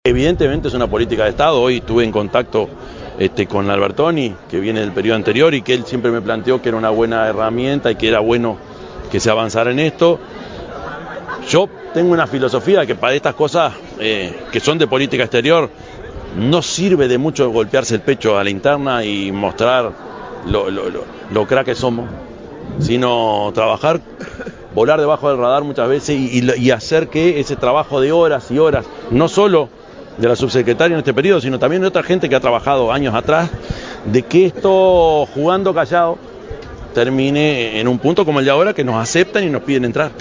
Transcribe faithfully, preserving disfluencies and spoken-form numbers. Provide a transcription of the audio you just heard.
Evidentemente es una política de Estado. Hoy estuve en contacto este, con Albertoni, que viene del periodo anterior, y que él siempre me planteó que era una buena herramienta y que era bueno que se avanzara en esto. Yo tengo una filosofía que para estas cosas eh, que son de política exterior no sirve de mucho golpearse el pecho a la interna y mostrar lo, lo, lo, lo crack que somos, sino trabajar, volar debajo del radar muchas veces y, y, y hacer que ese trabajo de horas y horas, no solo de la subsecretaria en este periodo, sino también de otra gente que ha trabajado años atrás, de que esto, jugando callado, termine en un punto como el de ahora, que nos aceptan y nos piden entrar.